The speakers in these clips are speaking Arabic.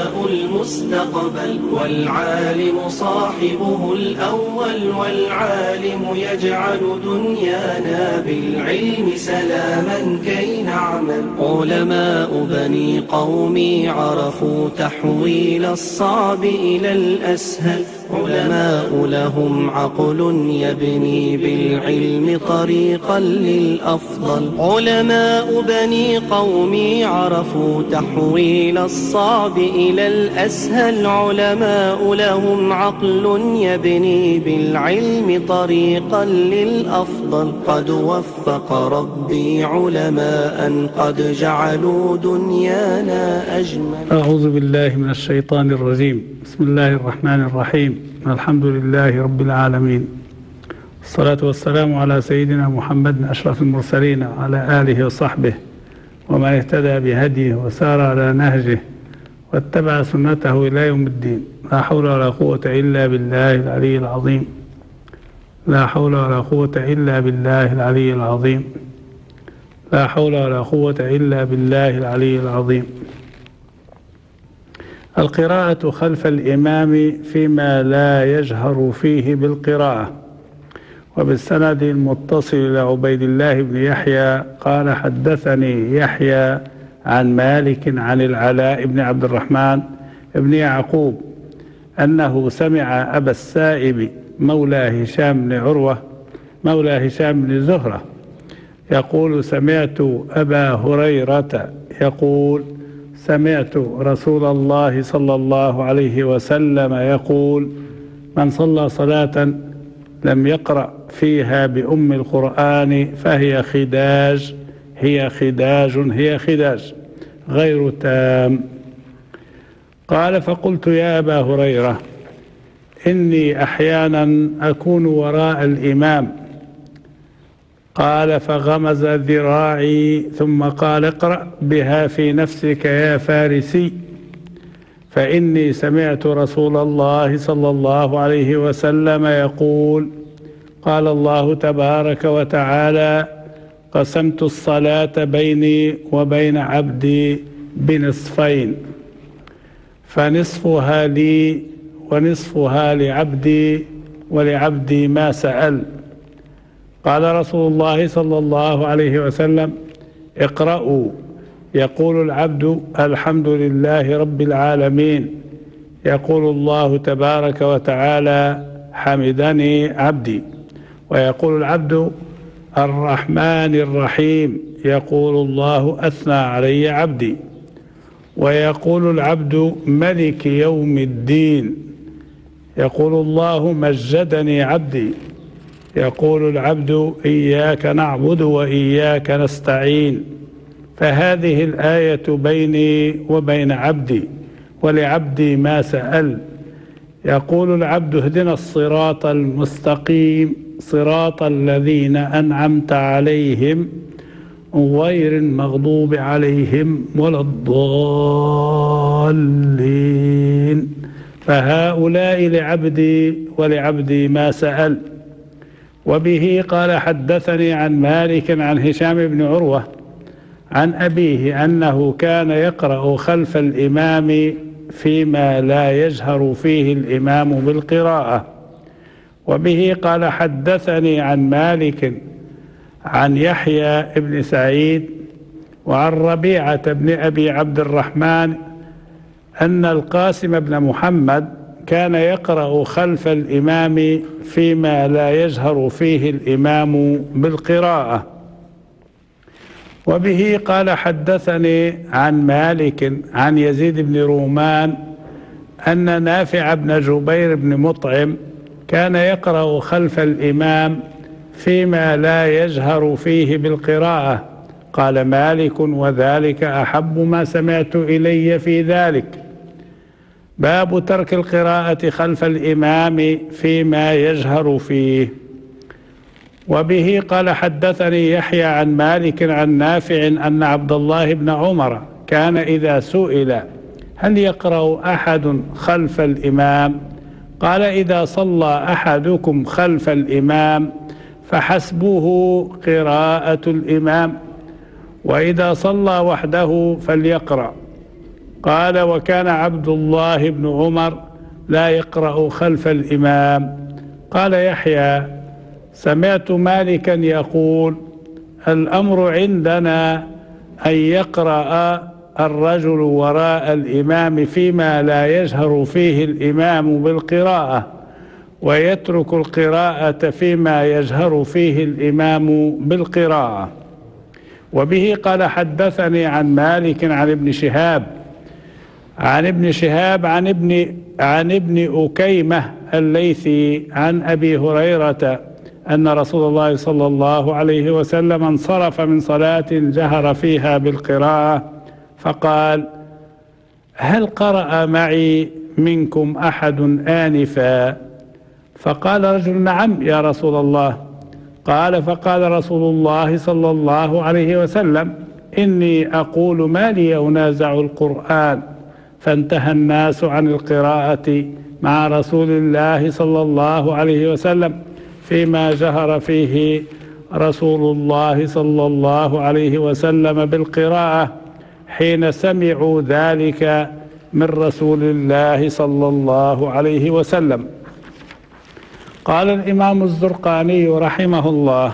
علماء المستقبل، والعالم صاحبه الأول، والعالم يجعل دنيانا بالعلم سلاما كي نعمل. علماء بني قومي عرفوا تحويل الصعب إلى الأسهل، علماء لهم عقل يبني بالعلم طريقا للأفضل. علماء بني قومي عرفوا تحويل الصعب إلى الأسهل، علماء لهم عقل يبني بالعلم طريقا للأفضل. قد وفق ربي علماء قد جعلوا دنيانا أجمل. أعوذ بالله من الشيطان الرجيم. بسم الله الرحمن الرحيم. الحمد لله رب العالمين، الصلاة والسلام على سيدنا محمد أشرف المرسلين وعلى آله وصحبه ومن اهتدى بهديه وسار على نهجه واتبع سنته إلى يوم الدين. لا حول ولا قوة إلا بالله العلي العظيم. لا حول ولا قوة إلا بالله العلي العظيم. لا حول ولا قوة إلا بالله العلي العظيم. القراءة خلف الإمام فيما لا يجهر فيه بالقراءة. وبالسند المتصل إلى عبيد الله بن يحيى قال حدثني يحيى عن مالك عن العلاء بن عبد الرحمن بن يعقوب أنه سمع أبا السائب مولى هشام بن عروة مولى هشام بن زهرة يقول سمعت أبا هريرة يقول سمعت رسول الله صلى الله عليه وسلم يقول من صلى صلاة لم يقرأ فيها بأم القرآن فهي خداج غير تام. قال فقلت يا أبا هريرة إني أحيانا أكون وراء الإمام. قال فغمز ذراعي ثم قال اقرأ بها في نفسك يا فارسي، فإني سمعت رسول الله صلى الله عليه وسلم يقول قال الله تبارك وتعالى قسمت الصلاة بيني وبين عبدي بنصفين، فنصفها لي ونصفها لعبدي ولعبدي ما سأل. قال رسول الله صلى الله عليه وسلم اقرأوا. يقول العبد الحمد لله رب العالمين، يقول الله تبارك وتعالى حمدني عبدي، ويقول العبد الرحمن الرحيم، يقول الله أثنى علي عبدي، ويقول العبد ملك يوم الدين، يقول الله مجدني عبدي، يقول العبد إياك نعبد وإياك نستعين. فهذه الآية بيني وبين عبدي ولعبدي ما سأل. يقول العبد اهدنا الصراط المستقيم صراط الذين أنعمت عليهم غير المغضوب عليهم ولا الضالين. فهؤلاء لعبدي ولعبدي ما سأل. وبه قال حدثني عن مالك عن هشام بن عروة عن أبيه أنه كان يقرأ خلف الإمام فيما لا يجهر فيه الإمام بالقراءة. وبه قال حدثني عن مالك عن يحيى بن سعيد وعن ربيعة بن أبي عبد الرحمن أن القاسم بن محمد كان يقرأ خلف الإمام فيما لا يجهر فيه الإمام بالقراءة. وبه قال حدثني عن مالك عن يزيد بن رومان أن نافع بن جبير بن مطعم كان يقرأ خلف الإمام فيما لا يجهر فيه بالقراءة. قال مالك وذلك أحب ما سمعت إلي في ذلك. باب ترك القراءة خلف الإمام فيما يجهر فيه. وبه قال حدثني يحيى عن مالك عن نافع أن عبد الله بن عمر كان إذا سئل هل يقرأ أحد خلف الإمام قال إذا صلى أحدكم خلف الإمام فحسبه قراءة الإمام، وإذا صلى وحده فليقرأ. قال: وكان عبد الله بن عمر لا يقرأ خلف الإمام. قال يحيى: سمعت مالكا يقول: الأمر عندنا أن يقرأ الرجل وراء الإمام فيما لا يجهر فيه الإمام بالقراءة، ويترك القراءة فيما يجهر فيه الإمام بالقراءة. وبه قال حدثني عن مالك عن ابن شهاب عن ابن أكيمة الليثي عن أبي هريرة أن رسول الله صلى الله عليه وسلم انصرف من صلاة جهر فيها بالقراءة فقال: هل قرأ معي منكم أحد آنفا؟ فقال رجل: نعم يا رسول الله. قال: فقال رسول الله صلى الله عليه وسلم: إني أقول ما لي أنازع القرآن. فانتهى الناس عن القراءة مع رسول الله صلى الله عليه وسلم فيما جهر فيه رسول الله صلى الله عليه وسلم بالقراءة حين سمعوا ذلك من رسول الله صلى الله عليه وسلم. قال الإمام الزرقاني رحمه الله: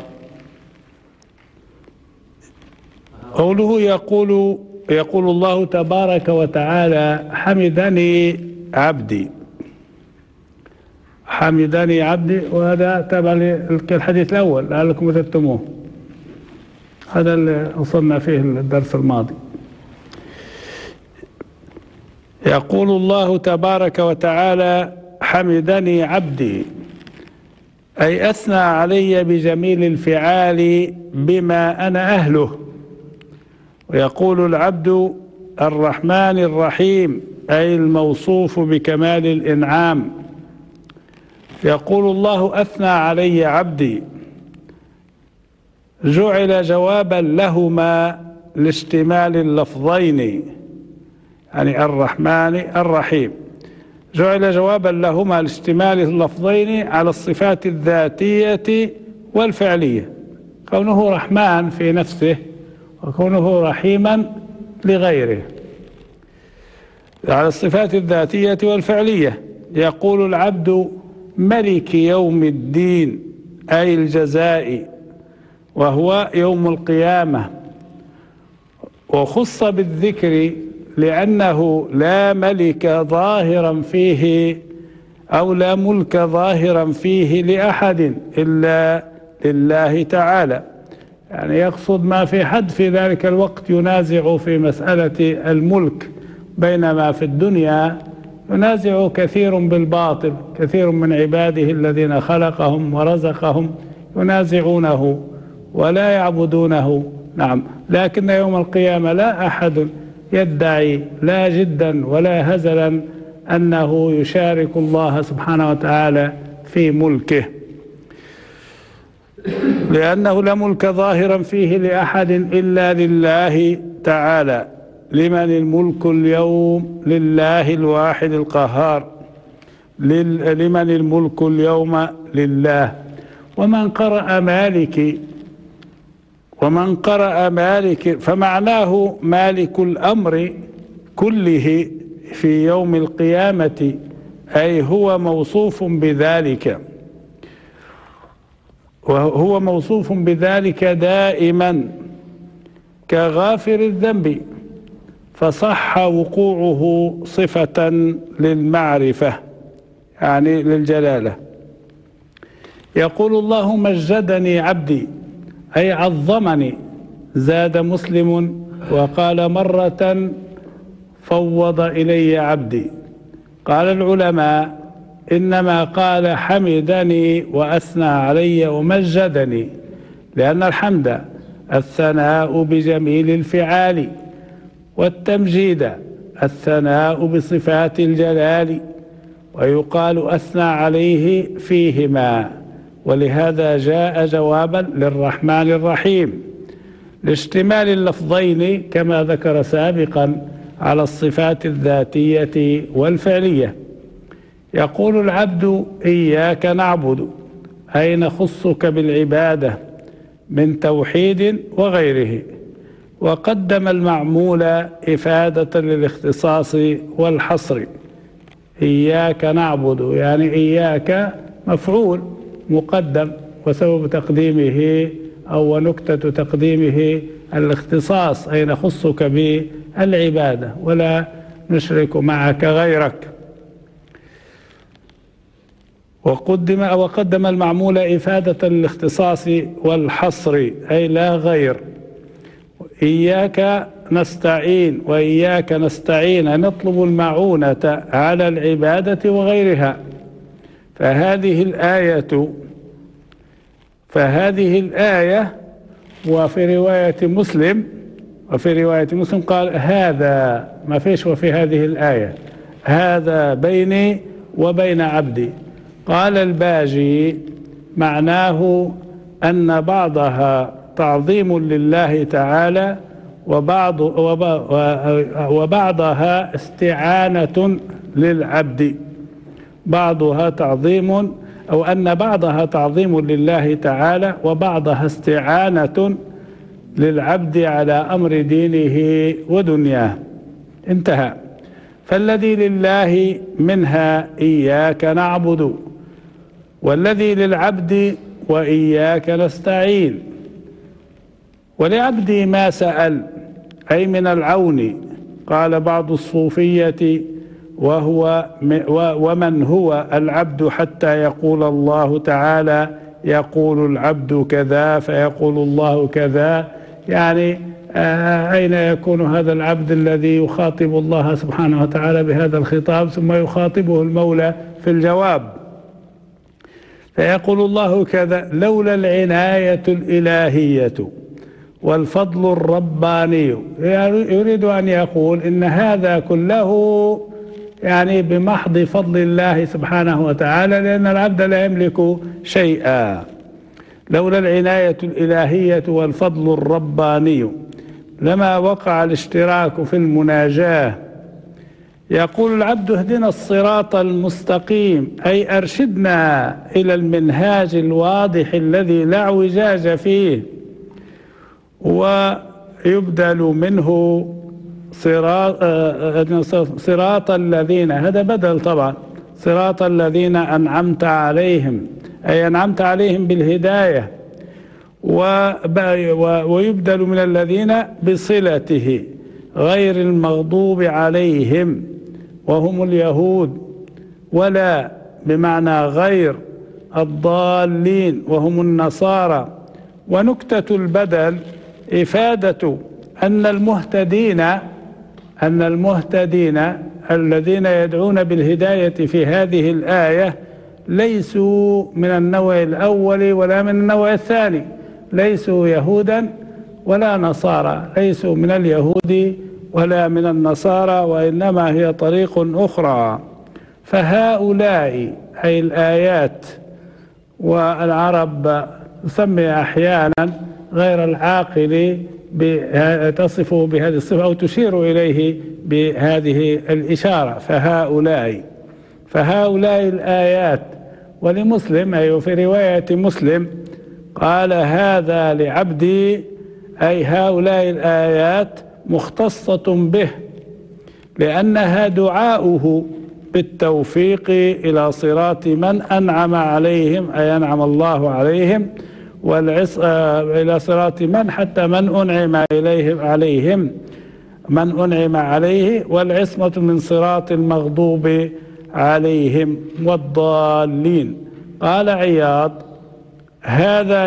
قوله يقول الله تبارك وتعالى: حمدني عبدي. حمدني عبدي، وهذا تبع الحديث الأول لعلكم وجدتموه، هذا اللي وصلنا فيه الدرس الماضي. يقول الله تبارك وتعالى: حمدني عبدي، أي أثنى علي بجميل الفعال بما أنا أهله. ويقول العبد: الرحمن الرحيم، أي الموصوف بكمال الإنعام. يقول الله: أثنى علي عبدي، جعل جوابا لهما لاشتمال اللفظين، يعني الرحمن الرحيم، جعل جوابا لهما لاشتمال اللفظين على الصفات الذاتية والفعلية، كونه رحمن في نفسه وكونه رحيما لغيره، على الصفات الذاتية والفعلية. يقول العبد: ملك يوم الدين، أي الجزاء، وهو يوم القيامة. وخص بالذكر لأنه لا ملك ظاهرا فيه أو لا ملك ظاهرا فيه لأحد إلا لله تعالى، يعني يقصد ما في حد في ذلك الوقت ينازع في مسألة الملك، بينما في الدنيا ينازع كثير بالباطل، كثير من عباده الذين خلقهم ورزقهم ينازعونه ولا يعبدونه. نعم، لكن يوم القيامة لا أحد يدعي لا جدا ولا هزلا أنه يشارك الله سبحانه وتعالى في ملكه، لأنه لا ملك ظاهرا فيه لأحد إلا لله تعالى. لمن الملك اليوم؟ لله الواحد القهار، لمن الملك اليوم؟ لله. ومن قرأ مالك فمعناه مالك الأمر كله في يوم القيامة، أي هو موصوف بذلك، وهو موصوف بذلك دائما كغافر الذنب، فصح وقوعه صفة للمعرفة، يعني للجلالة. يقول الله: مجدني عبدي، أي عظمني. زاد مسلم وقال مرة: فوض إلي عبدي. قال العلماء: إنما قال حمدني وأثنى علي ومجدني، لأن الحمد الثناء بجميل الفعال، والتمجيد الثناء بصفات الجلال، ويقال أثنى عليه فيهما، ولهذا جاء جوابا للرحمن الرحيم لاشتمال اللفظين كما ذكر سابقا على الصفات الذاتية والفعلية. يقول العبد: إياك نعبد، أي نخصك بالعبادة من توحيد وغيره. وقدم المعمول إفادة للاختصاص والحصر. إياك نعبد يعني إياك مفعول مقدم، وسبب تقديمه أو نكتة تقديمه الاختصاص، أي نخصك بالعبادة ولا نشرك معك غيرك. وقدم المعمول إفادة الاختصاص والحصر، أي لا غير. إياك نستعين وإياك نستعين، نطلب المعونة على العبادة وغيرها. فهذه الآية وفي رواية مسلم قال هذا، ما فيش وفي هذه الآية، هذا بيني وبين عبدي. قال الباجي معناه أن بعضها تعظيم لله تعالى وبعضها استعانة للعبد. بعضها تعظيم، أو أن بعضها تعظيم لله تعالى وبعضها استعانة للعبد على أمر دينه ودنياه. انتهى. فالذي لله منها إياك نعبد، والذي للعبد وإياك نستعين. ولعبدي ما سأل، أي من العون. قال بعض الصوفية ومن هو العبد حتى يقول الله تعالى يقول العبد كذا فيقول الله كذا، يعني أين يكون هذا العبد الذي يخاطب الله سبحانه وتعالى بهذا الخطاب ثم يخاطبه المولى في الجواب؟ فيقول الله كذا لولا العناية الإلهية والفضل الرباني. يريد أن يقول إن هذا كله يعني بمحض فضل الله سبحانه وتعالى، لأن العبد لا يملك شيئا. لولا العناية الإلهية والفضل الرباني لما وقع الاشتراك في المناجاة. يقول العبد اهدنا الصراط المستقيم، أي أرشدنا إلى المنهاج الواضح الذي لا اعوجاج فيه. ويبدل منه صراط الذين، هذا بدل طبعا، صراط الذين أنعمت عليهم، أي أنعمت عليهم بالهداية. ويبدل من الذين بصلته غير المغضوب عليهم وهم اليهود، ولا بمعنى غير الضالين وهم النصارى. ونكتة البدل إفادة أن المهتدين الذين يدعون بالهداية في هذه الآية ليسوا من النوع الأول ولا من النوع الثاني، ليسوا يهودا ولا نصارى، ليسوا من اليهود ولا من النصارى، وإنما هي طريق أخرى. فهؤلاء أي الآيات، والعرب تسمي أحيانا غير العاقل تصفه بهذه الصفة أو تشير إليه بهذه الإشارة. فهؤلاء الآيات. ولمسلم أي في رواية مسلم قال هذا لعبدي، أي هؤلاء الآيات مختصة به، لأنها دعاؤه بالتوفيق إلى صراط من أنعم عليهم، أي أنعم الله عليهم، إلى صراط من حتى من أنعم عليه، والعصمة من صراط المغضوب عليهم والضالين. قال عياض هذا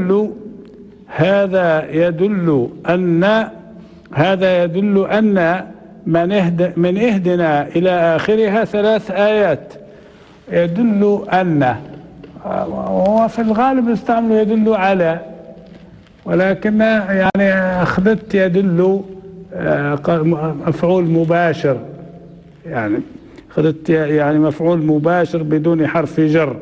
يدل أن من اهدنا إلى آخرها 3 آيات. يدل أن، وفي الغالب يستعمل يدل على، ولكن يعني أخذت يدل مفعول مباشر، يعني أخذت يعني مفعول مباشر بدون حرف جر.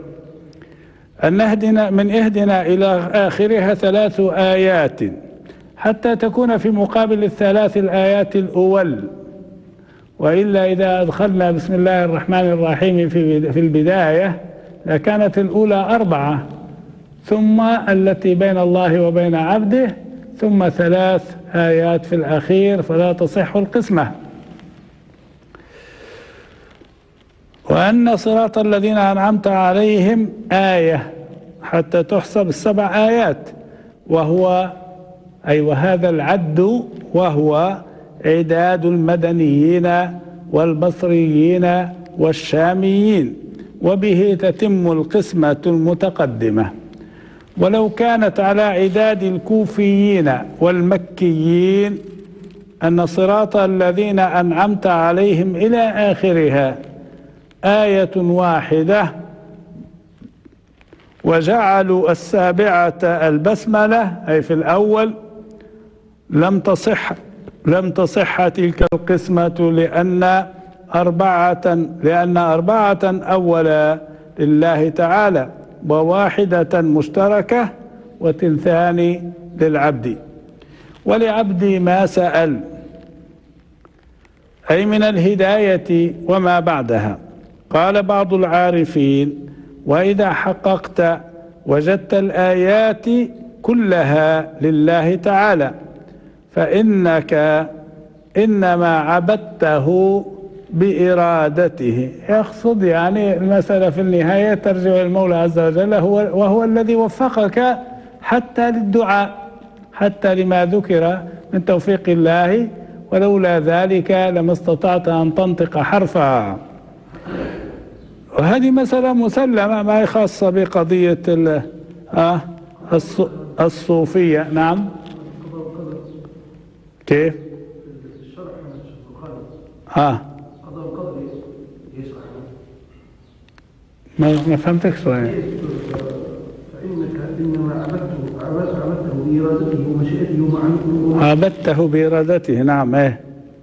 أن من اهدنا إلى آخرها 3 آيات حتى تكون في مقابل ال3 الآيات الأول. وإلا إذا أدخلنا بسم الله الرحمن الرحيم في البداية لكانت الأولى 4، ثم التي بين الله وبين عبده، ثم 3 آيات في الأخير فلا تصح القسمة. وأن صراط الذين أنعمت عليهم آية حتى تحسب 7 آيات، وهذا العد وهو عداد المدنيين والبصريين والشاميين، وبه تتم القسمة المتقدمة. ولو كانت على عداد الكوفيين والمكيين أن صراط الذين أنعمت عليهم إلى آخرها آية واحدة، وجعلوا 7 البسملة أي في الأول، لم تصح تلك القسمة لأن 4 أولا لله تعالى، و1 مشتركة، وتنتان للعبد. ولعبدي ما سأل، أي من الهداية وما بعدها. قال بعض العارفين: وإذا حققت وجدت الآيات كلها لله تعالى، فإنك إنما عبدته بإرادته. يقصد يعني المسألة في النهاية ترجع إلى المولى عز وجل، وهو الذي وفقك حتى للدعاء، حتى لما ذكر من توفيق الله، ولولا ذلك لما استطعت أن تنطق حرفا. وهذه مسألة مسلمة، ما هي خاصة بقضية الصوفية. نعم. كيف؟ ما فهمتك شوية. فإنك إنما عبدته بإرادته ومشيئته ومعانيته. عبدته بإرادته، نعم. هذه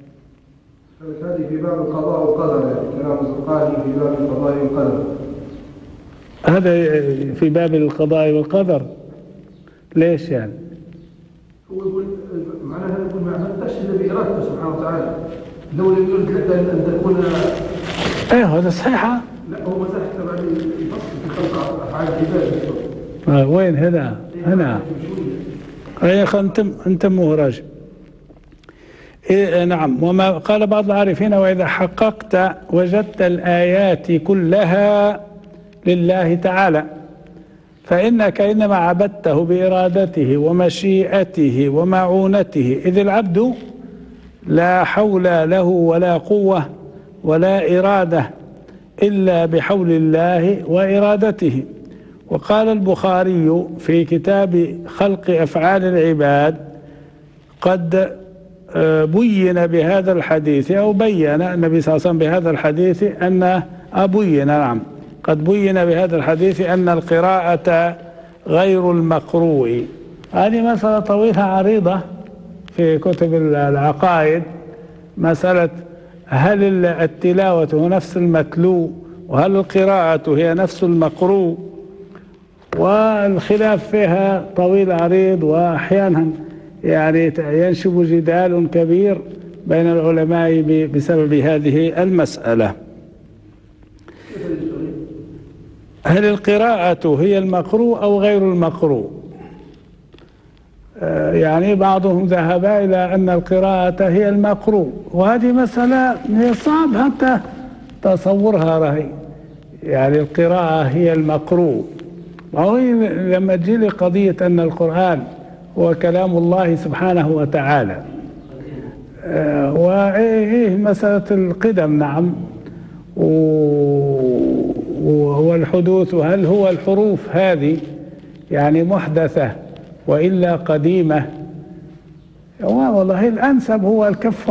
في باب القضاء والقدر، كلام الزرقاني في باب القضاء والقدر. هذا في باب القضاء والقدر. ليش يعني؟ هو يقول معناها يقول ما عبدتش إلا بإرادته سبحانه وتعالى، لو لم يرد لك أن تكون. هذا صحيحة. لا، هو مسح تبع الفصل في خلق أفعال العباد. وين هنا يا أخي أنت مهرج. نعم. وما قال بعض العارفين: وإذا حققت وجدت الآيات كلها لله تعالى، فإنك إنما عبدته بإرادته ومشيئته ومعونته، إذ العبد لا حول له ولا قوة ولا إرادة إلا بحول الله وإرادته. وقال البخاري في كتاب خلق أفعال العباد: قد بين بهذا الحديث، أو بين النبي صلى الله عليه وسلم بهذا الحديث قد بين بهذا الحديث أن القراءة غير المقروء. هذه مسألة طويلة عريضة في كتب العقائد، مسألة هل التلاوة هو نفس المتلو، وهل القراءة هي نفس المقروء، والخلاف فيها طويل عريض، وأحيانا يعني ينشب جدال كبير بين العلماء بسبب هذه المسألة. هل القراءة هي المقروء أو غير المقروء؟ يعني بعضهم ذهب إلى أن القراءة هي المقروء، وهذه مسألة هي صعب حتى تصورها رهي. يعني القراءة هي المقروء، وهو لما تجي لي قضية أن القرآن هو كلام الله سبحانه وتعالى، وإيه مسألة القدم، نعم، والحدوث، وهل هو الحروف هذه يعني محدثة وإلا قديمة؟ والله الأنسب هو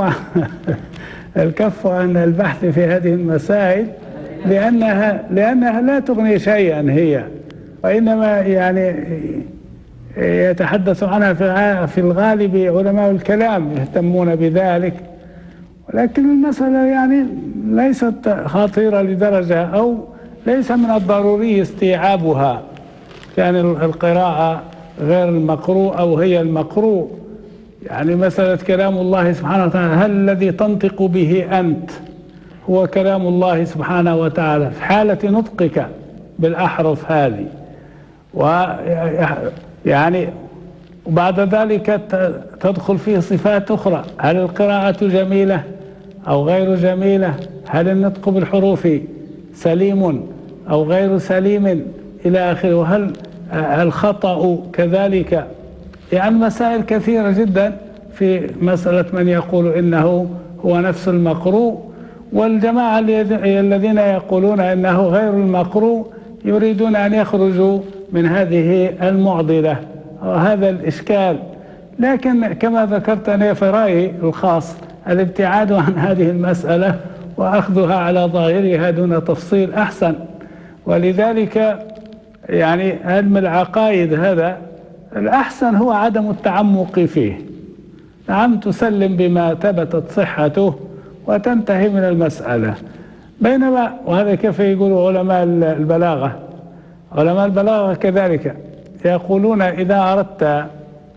الكف عن البحث في هذه المسائل، لأنها لا تغني شيئا هي، وإنما يعني يتحدث عنها في الغالب علماء الكلام يهتمون بذلك، ولكن المسألة يعني ليست خطيرة لدرجة، أو ليس من الضروري استيعابها. كان القراءة غير المقروء أو هي المقروء، يعني مسألة كلام الله سبحانه وتعالى، هل الذي تنطق به أنت هو كلام الله سبحانه وتعالى في حالة نطقك بالأحرف هذه، ويعني وبعد ذلك تدخل فيه صفات أخرى. هل القراءة جميلة أو غير جميلة؟ هل النطق بالحروف سليم أو غير سليم إلى آخره؟ وهل الخطأ كذلك؟ يعني مسائل كثيرة جدا في مسألة من يقول إنه هو نفس المقروء، والجماعة الذين يقولون إنه غير المقروء يريدون أن يخرجوا من هذه المعضلة وهذا الإشكال. لكن كما ذكرت أنا في رأيي الخاص الابتعاد عن هذه المسألة وأخذها على ظاهرها دون تفصيل أحسن. ولذلك يعني علم العقائد هذا الأحسن هو عدم التعمق فيه. نعم، تسلم بما ثبتت صحته وتنتهي من المسألة. بينما وهذا كيف يقول علماء البلاغة، علماء البلاغة كذلك يقولون إذا أردت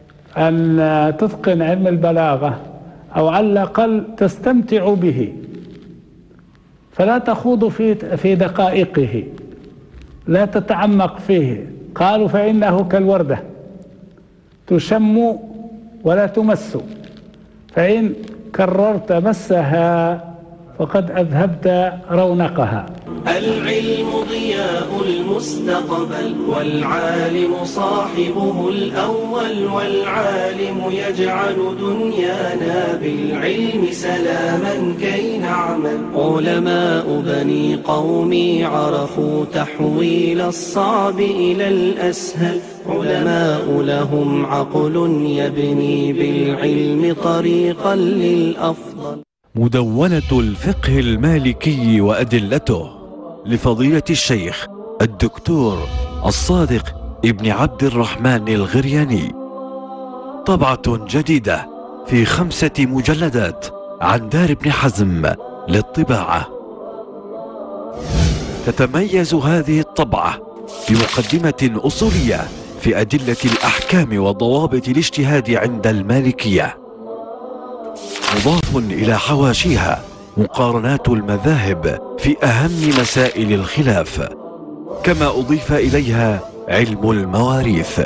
أن تتقن علم البلاغة أو على الأقل تستمتع به فلا تخوض في دقائقه، لا تتعمق فيه. قالوا فإنه كالوردة تشم ولا تمس، فإن كررت مسها فقد أذهبت رونقها. العلم ضياء المستقبل والعالم صاحبه الأول، والعالم يجعل دنيانا بالعلم سلاما كي نعمل. علماء بني قومي عرفوا تحويل الصعب إلى الأسهل، علماء لهم عقل يبني بالعلم طريقا للأفضل. مدونة الفقه المالكي وأدلته لفضيلة الشيخ الدكتور الصادق ابن عبد الرحمن الغرياني، طبعة جديدة في 5 مجلدات عن دار ابن حزم للطباعة. تتميز هذه الطبعة بمقدمة أصولية في أدلة الأحكام وضوابط الاجتهاد عند المالكية، مضاف إلى حواشيها مقارنات المذاهب في أهم مسائل الخلاف، كما أضيف إليها علم المواريث.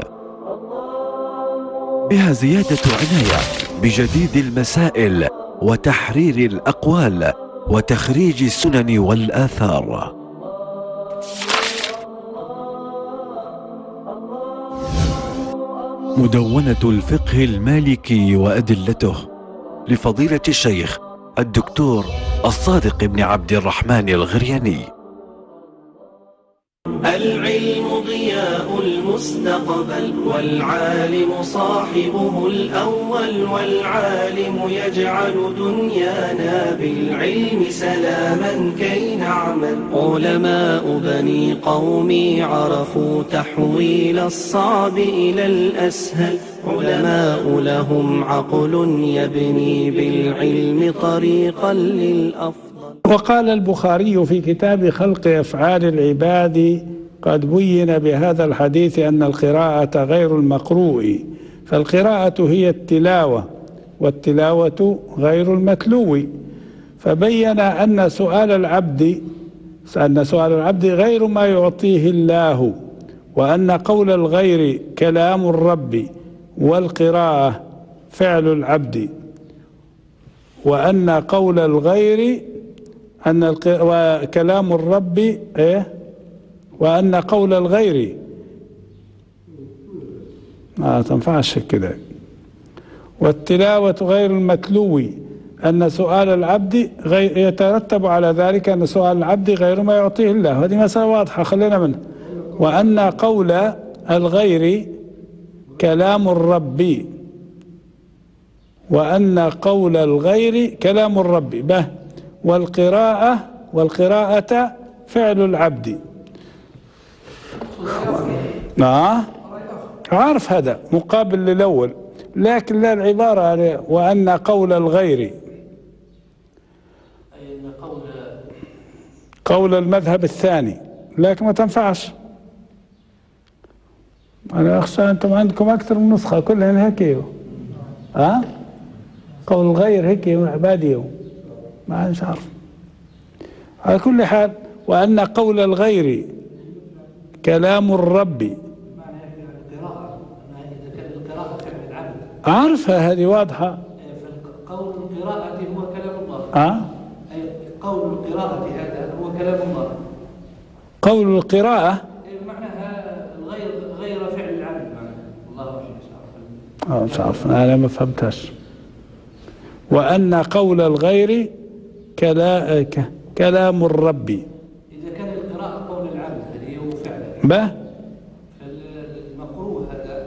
بها زيادة عناية بجديد المسائل وتحرير الأقوال وتخريج السنن والآثار. مدونة الفقه المالكي وأدلته لفضيلة الشيخ الدكتور الصادق بن عبد الرحمن الغرياني. العلم ضياء المستقبل والعالم صاحبه الأول، والعالم يجعل دنيانا بالعلم سلاما كي نعمل. علماء بني قومي عرفوا تحويل الصعب إلى الأسهل، علماء لهم عقل يبني بالعلم طريقا للأفضل. وقال البخاري في كتاب خلق أفعال العباد قد بين بهذا الحديث أن القراءة غير المقروء، فالقراءة هي التلاوة والتلاوة غير المتلو، فبين أن سؤال العبد غير ما يعطيه الله، وأن قول الغير كلام الرب، والقراءة فعل العبد، وأن قول الغير وكلام الرب وأن قول الغير ما تنفعش كده، والتلاوة غير المتلو، أن سؤال العبد يترتب على ذلك أن سؤال العبد غير ما يعطيه الله. هذه مسألة واضحة خلينا منها. وأن قول الغير كلام الرب، وأن قول الغير كلام الرب به، والقراءة فعل العبد. عارف هذا مقابل للأول، لكن لا العبارة وأن قول الغير قول المذهب الثاني، لكن ما تنفعش. أنا أخشى أنتم عندكم أكثر من نسخة كلهن هيك قول الغير هيك باديو ما مش عارف. على كل حال، وأن قول الغير كلام الرب. عارفها هذه واضحة. قول القراءة هو كلام الله. أي قول القراءة هذا هو كلام الله. قول القراءة معناها غير فعل العبد، الله أعلم. مش عارف، أنا ما فهمتهاش. وأن قول الغير كلام الرب. إذا كان القراءة قول العبد هذه هو فعل. فالمقروء هذا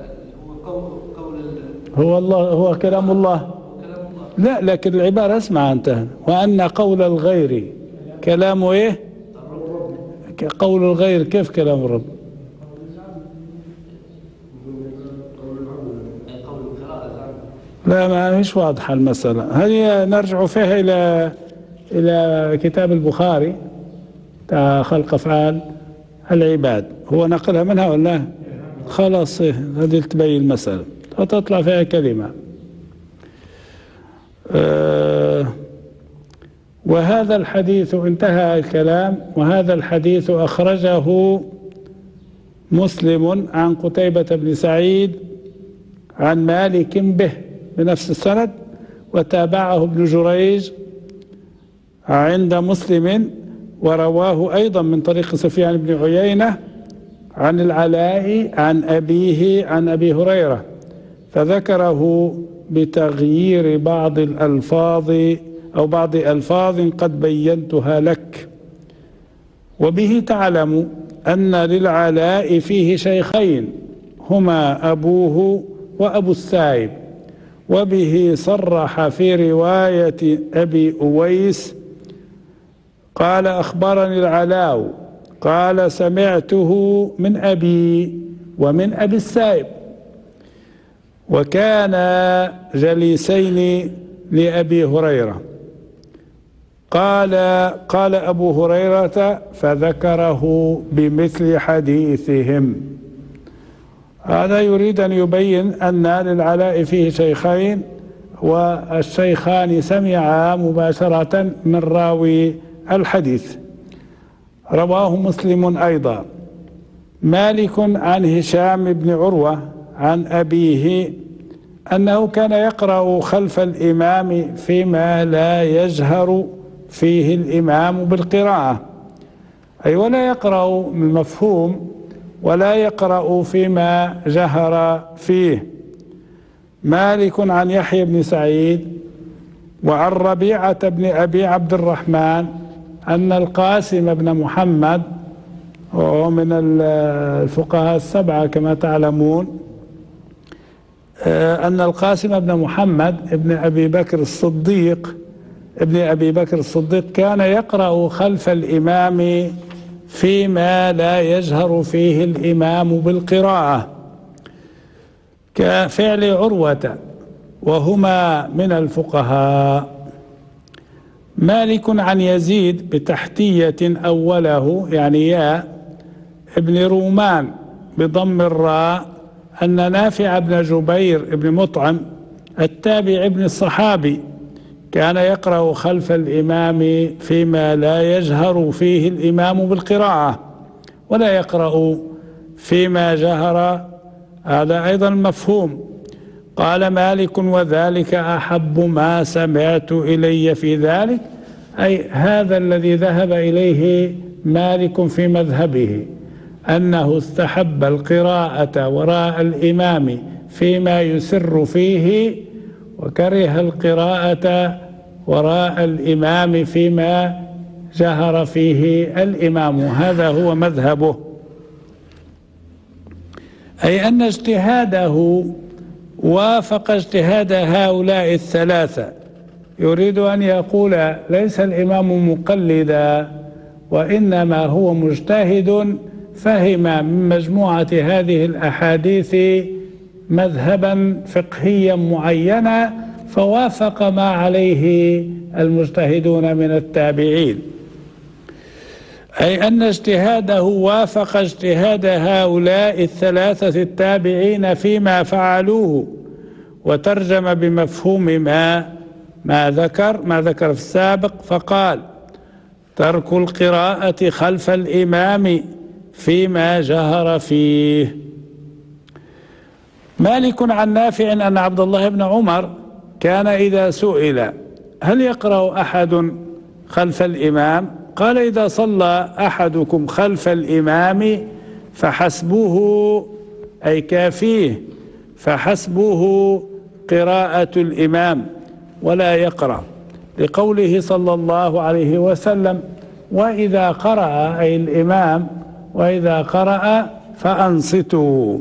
هو الله، هو كلام الله. لا، لكن العبارة اسمع أنت، وأن قول الغير كلام إيه؟ قول الغير كيف كلام الرب؟ لا، ما مش واضحة المسألة هذه. نرجع فيها إلى كتاب البخاري تاع خلق أفعال العباد، هو نقلها منها ولا؟ خلاص هذه تبين المسألة وتطلع فيها كلمة. وهذا الحديث انتهى الكلام. وهذا الحديث أخرجه مسلم عن قتيبة بن سعيد عن مالك به بنفس السند، وتابعه ابن جريج عند مسلم، ورواه أيضا من طريق سفيان بن عيينة عن العلاء عن أبيه عن أبي هريرة، فذكره بتغيير بعض الألفاظ أو بعض ألفاظ قد بينتها لك. وبه تعلم أن للعلاء فيه شيخين هما أبوه وأبو السائب. وبه صرح في رواية أبي أويس قال أخبرني العلاء قال سمعته من أبي ومن أبي السائب، وكان جليسين لأبي هريرة. قال أبو هريرة فذكره بمثل حديثهم. هذا يريد أن يبين أن للعلاء فيه شيخين، والشيخان سمعا مباشرة من راوي الحديث. رواه مسلم أيضا. مالك عن هشام بن عروة عن أبيه أنه كان يقرأ خلف الإمام فيما لا يجهر فيه الإمام بالقراءة، أي ولا يقرأ بالمفهوم ولا يقرأ فيما جهر فيه. مالك عن يحيى بن سعيد وعن ربيعة بن أبي عبد الرحمن أن القاسم بن محمد، وهو من الفقهاء السبعة كما تعلمون، أن القاسم بن محمد ابن أبي بكر الصديق كان يقرأ خلف الإمام فيما لا يجهر فيه الإمام بالقراءة كفعل عروة، وهما من الفقهاء. مالك عن يزيد بتحتية أوله يعني يا ابن رومان بضم الراء أن نافع بن جبير بن مطعم التابع ابن الصحابي كان يقرأ خلف الإمام فيما لا يجهر فيه الإمام بالقراءة ولا يقرأ فيما جهر، هذا أيضا مفهوم. قال مالك وذلك أحب ما سمعت إلي في ذلك، أي هذا الذي ذهب إليه مالك في مذهبه، أنه استحب القراءة وراء الإمام فيما يسر فيه، وكره القراءة وراء وراء فيما جهر فيه الإمام. هذا هو مذهبه، أي أن اجتهاده وافق اجتهاد هؤلاء الثلاثة. يريد أن يقول ليس الإمام مقلدا، وإنما هو مجتهد فهم من مجموعة هذه الأحاديث مذهبا فقهيا معينا فوافق ما عليه المجتهدون من التابعين، أي أن اجتهاده وافق اجتهاد هؤلاء الثلاثة التابعين فيما فعلوه، وترجم بمفهوم ما ذكر في السابق، فقال ترك القراءة خلف الإمام فيما جهر فيه. مالك عن نافع أن عبد الله بن عمر كان إذا سئل هل يقرأ أحد خلف الإمام قال إذا صلى أحدكم خلف الإمام فحسبه أي كافيه فحسبه قراءة الإمام ولا يقرأ، لقوله صلى الله عليه وسلم وإذا قرأ أي الإمام وإذا قرأ فأنصتوا.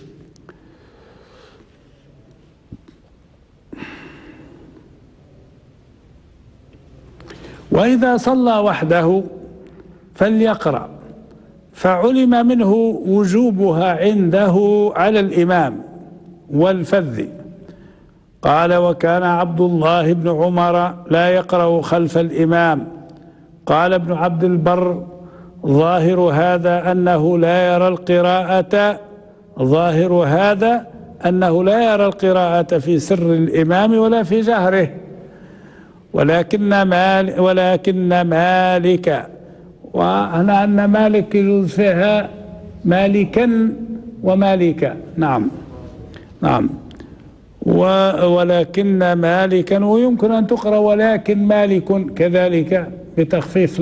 وإذا صلى وحده فليقرأ، فعلم منه وجوبها عنده على الإمام والفذ. قال وكان عبد الله بن عمر لا يقرأ خلف الإمام. قال ابن عبد البر ظاهر هذا أنه لا يرى القراءة في سر الإمام ولا في جهره، ولكن مالك، وهنا أن مالك يجوز فيها مالكا ومالكا، نعم ولكن مالكا، ويمكن أن تقرأ ولكن مالك كذلك بتخفيف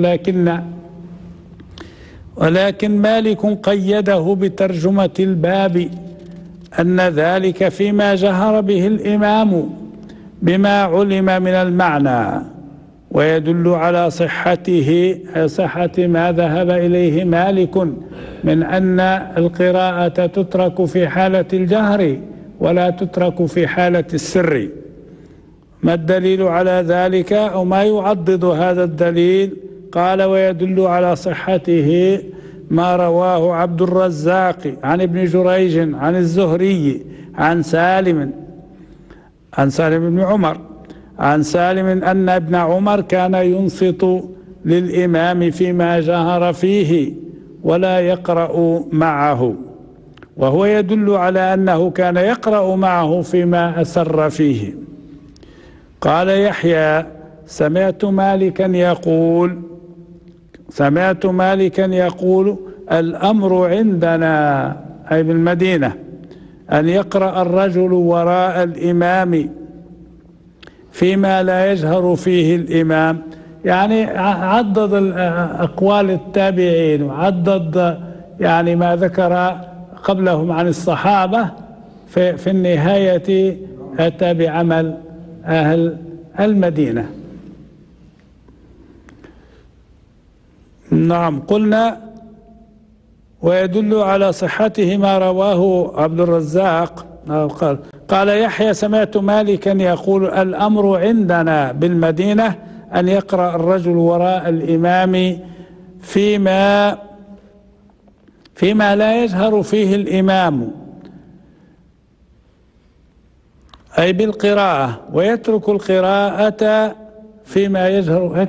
ولكن مالك قيده بترجمة الباب أن ذلك فيما جهر به الإمام بما علم من المعنى، ويدل على صحة ما ذهب إليه مالك من أن القراءة تترك في حالة الجهر ولا تترك في حالة السر. ما الدليل على ذلك أو ما يعضد هذا الدليل؟ قال ويدل على صحته ما رواه عبد الرزاق عن ابن جريج عن الزهري عن سالم بن عمر عن سالم أن ابن عمر كان ينصت للإمام فيما جهر فيه ولا يقرأ معه، وهو يدل على أنه كان يقرأ معه فيما أسر فيه. قال يحيى سمعت مالكا يقول الأمر عندنا أي بالمدينة أن يقرأ الرجل وراء الإمام فيما لا يجهر فيه الإمام، يعني عضد أقوال التابعين وعضد يعني ما ذكر قبلهم عن الصحابة، في النهاية أتى بعمل أهل المدينة. نعم، قلنا ويدل على صحته ما رواه عبد الرزاق قال يحيى سمعت مالكا يقول الأمر عندنا بالمدينة أن يقرأ الرجل وراء الإمام فيما لا يجهر فيه الإمام أي بالقراءة، ويترك القراءة فيما يجهر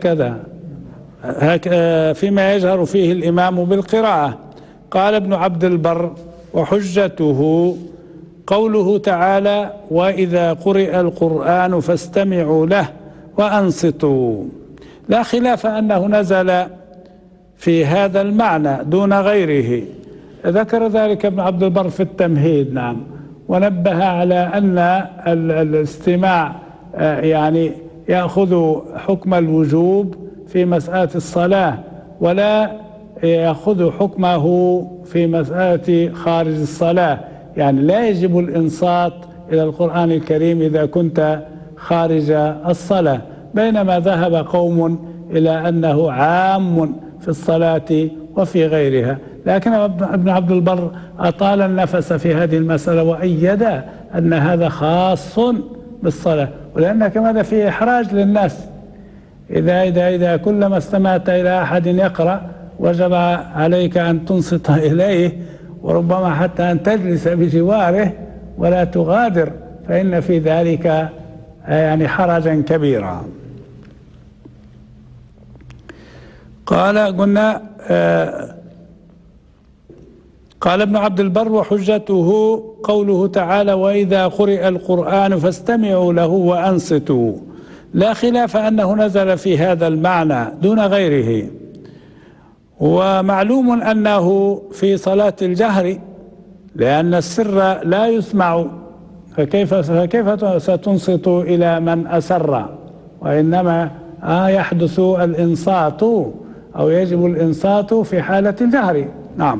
فيما يجهر فيه الإمام بالقراءة. قال ابن عبد البر وحجته قوله تعالى وإذا قرئ القرآن فاستمعوا له وأنصتوا، لا خلاف أنه نزل في هذا المعنى دون غيره، ذكر ذلك ابن عبد البر في التمهيد. نعم، ونبه على أن الاستماع يعني يأخذ حكم الوجوب في مسألة الصلاة ولا يأخذ حكمه في مسألة خارج الصلاة، يعني لا يجب الإنصات إلى القرآن الكريم إذا كنت خارج الصلاة، بينما ذهب قوم إلى أنه عام في الصلاة وفي غيرها. لكن ابن عبد البر أطال النفس في هذه المسألة وأيد أن هذا خاص بالصلاة، ولأن كما فيه إحراج للناس، إذا كلما استمعت إلى أحد يقرأ وجب عليك أن تنصت إليه، وربما حتى أن تجلس بجواره ولا تغادر، فإن في ذلك يعني حرجا كبيرا. قلنا قال ابن عبد البر وحجته قوله تعالى وإذا قرئ القرآن فاستمعوا له وأنصتوا، لا خلاف أنه نزل في هذا المعنى دون غيره. ومعلوم أنه في صلاة الجهر لأن السر لا يسمع فكيف ستنصت إلى من أسر؟ وإنما يحدث الإنصات أو يجب الإنصات في حالة الجهر. نعم،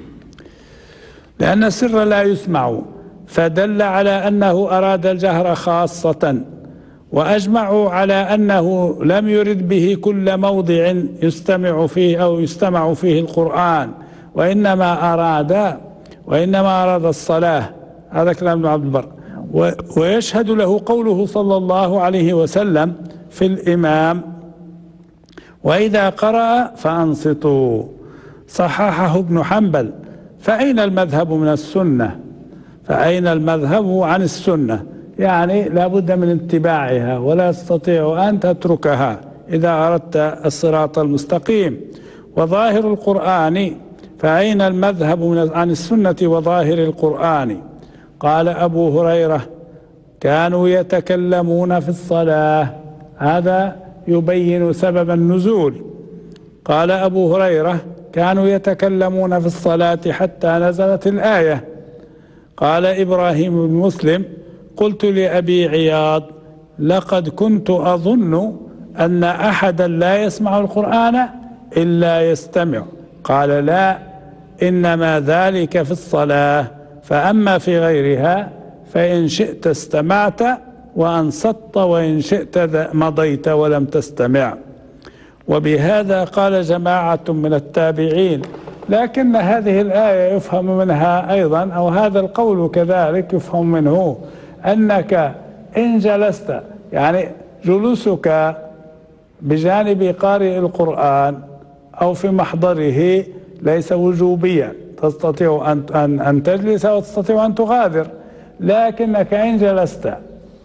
لأن السر لا يسمع، فدل على أنه أراد الجهر خاصة. وأجمعوا على أنه لم يرد به كل موضع يستمع فيه أو يستمع فيه القرآن، وإنما أراد الصلاة. هذا كلام ابن عبد البر. ويشهد له قوله صلى الله عليه وسلم في الإمام: وإذا قرأ فأنصتوا. صححه ابن حنبل. فأين المذهب من السنة؟ فأين المذهب عن السنة؟ يعني لا بد من اتباعها، ولا تستطيع أن تتركها إذا أردت الصراط المستقيم. وظاهر القرآن، فأين المذهب عن السنة وظاهر القرآن؟ قال أبو هريرة: كانوا يتكلمون في الصلاة. هذا يبين سبب النزول. قال أبو هريرة: كانوا يتكلمون في الصلاة حتى نزلت الآية. قال إبراهيم بن مسلم: قلت لأبي عياض: لقد كنت أظن أن أحدا لا يسمع القرآن إلا يستمع. قال: لا، إنما ذلك في الصلاة، فأما في غيرها فإن شئت استمعت وأنصت، وإن شئت مضيت ولم تستمع. وبهذا قال جماعة من التابعين. لكن هذه الآية يفهم منها أيضا، أو هذا القول كذلك يفهم منه، أنك إن جلست، يعني جلوسك بجانب قارئ القرآن أو في محضره ليس وجوبيا، تستطيع أن تجلس وتستطيع أن تغادر. لكنك إن جلست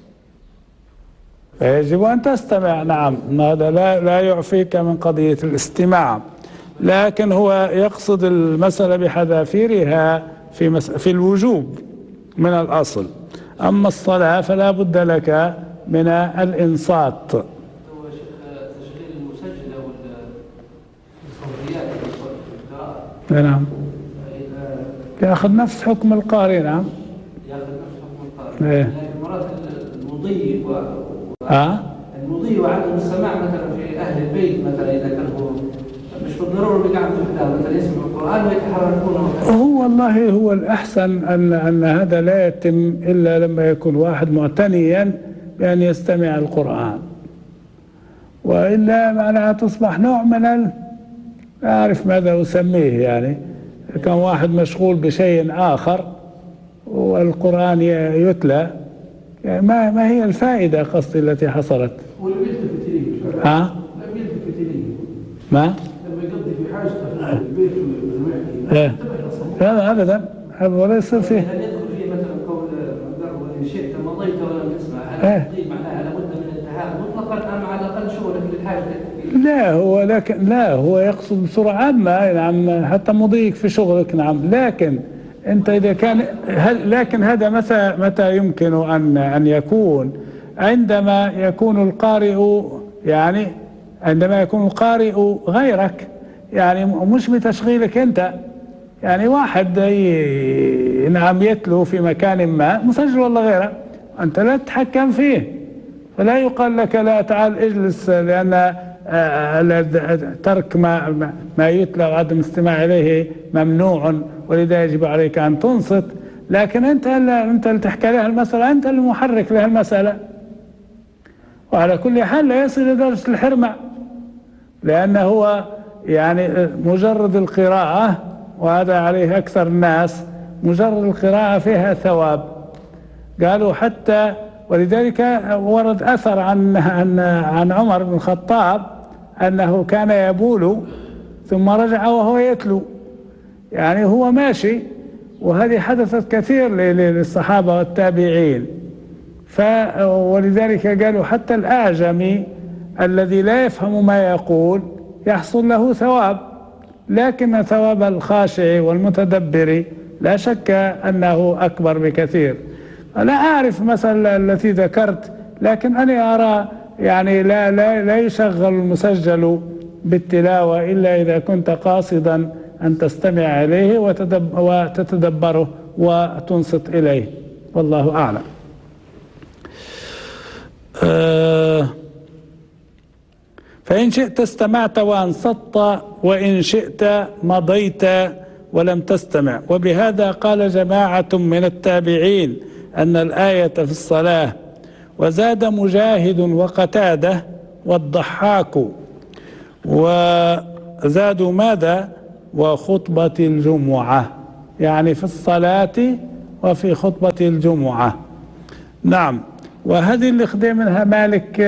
فيجب أن تستمع. نعم، هذا لا يعفيك من قضية الاستماع، لكن هو يقصد المسألة بحذافيرها في الوجوب من الأصل. أما الصلاة فلا بد لك من الإنصات. هو تشغيل المسجل أو الصوتيات القراءة. نعم، يأخذ نفس حكم القارئ. نعم، يأخذ نفس حكم القارئ. لكن مرات المضي المضي وعدم السماع مثلا في أهل البيت، مثلا إذا كان هو مش بالضرورة بقعد وحده مثلا يسمع القرآن ويتحركون. هو الأحسن أن هذا لا يتم إلا لما يكون واحد معتنيا بأن يستمع القرآن، وإلا معناها تصبح نوع من لا أعرف ماذا أسميه، يعني كان واحد مشغول بشيء آخر والقرآن يتلى، يعني ما هي الفائدة قصدي التي حصلت؟ ولم يلتفت إليه. لم يلتفت إليه. ما؟ لما يقضي في حاجته في البيت ويحكي. لا أبدا، ولا يصير فيه. هل يدخل فيه مثلا قول وإن شئت مضيت ولم تسمع؟ هل تضيء معناها لابد من الانتهاء مطلقا أم على الأقل شغلك للحاجة؟ لا، هو يقصد بصورة عامة. نعم، حتى مضيك في شغلك. نعم، لكن أنت إذا كان لكن هذا متى يمكن أن يكون؟ عندما يكون القارئ، يعني عندما يكون القارئ غيرك، يعني مش بتشغيلك أنت، يعني واحد نعم يتلو في مكان ما مسجل ولا غيره، أنت لا تتحكم فيه، فلا يقال لك لا تعال اجلس، لأن ترك ما يتلى وعدم الاستماع إليه ممنوع، ولذا يجب عليك أن تنصت. لكن أنت اللي تحكي لها المسألة، أنت المحرك لها المسألة. وعلى كل حال لا يصل إلى درجة الحرمة، لأنه هو يعني مجرد القراءة، وهذا عليه أكثر الناس، مجرد القراءة فيها ثواب. قالوا حتى، ولذلك ورد أثر عن عمر بن الخطاب أنه كان يبول ثم رجع وهو يتلو، يعني هو ماشي. وهذه حدثت كثير للصحابة والتابعين. ولذلك قالوا حتى الأعجمي الذي لا يفهم ما يقول يحصل له ثواب، لكن ثواب الخاشع والمتدبر لا شك أنه أكبر بكثير. لا أعرف مثلا التي ذكرت، لكن أنا أرى يعني لا يشغل المسجل بالتلاوة إلا إذا كنت قاصدا أن تستمع إليه وتتدبره وتنصت إليه، والله أعلم. فإن شئت استمعت وأنصت وإن شئت مضيت ولم تستمع. وبهذا قال جماعة من التابعين أن الآية في الصلاة. وزاد مجاهد وقتادة والضحاك، وزادوا ماذا؟ وخطبة الجمعة، يعني في الصلاة وفي خطبة الجمعة. نعم. وهذه اللي خدم منها مالك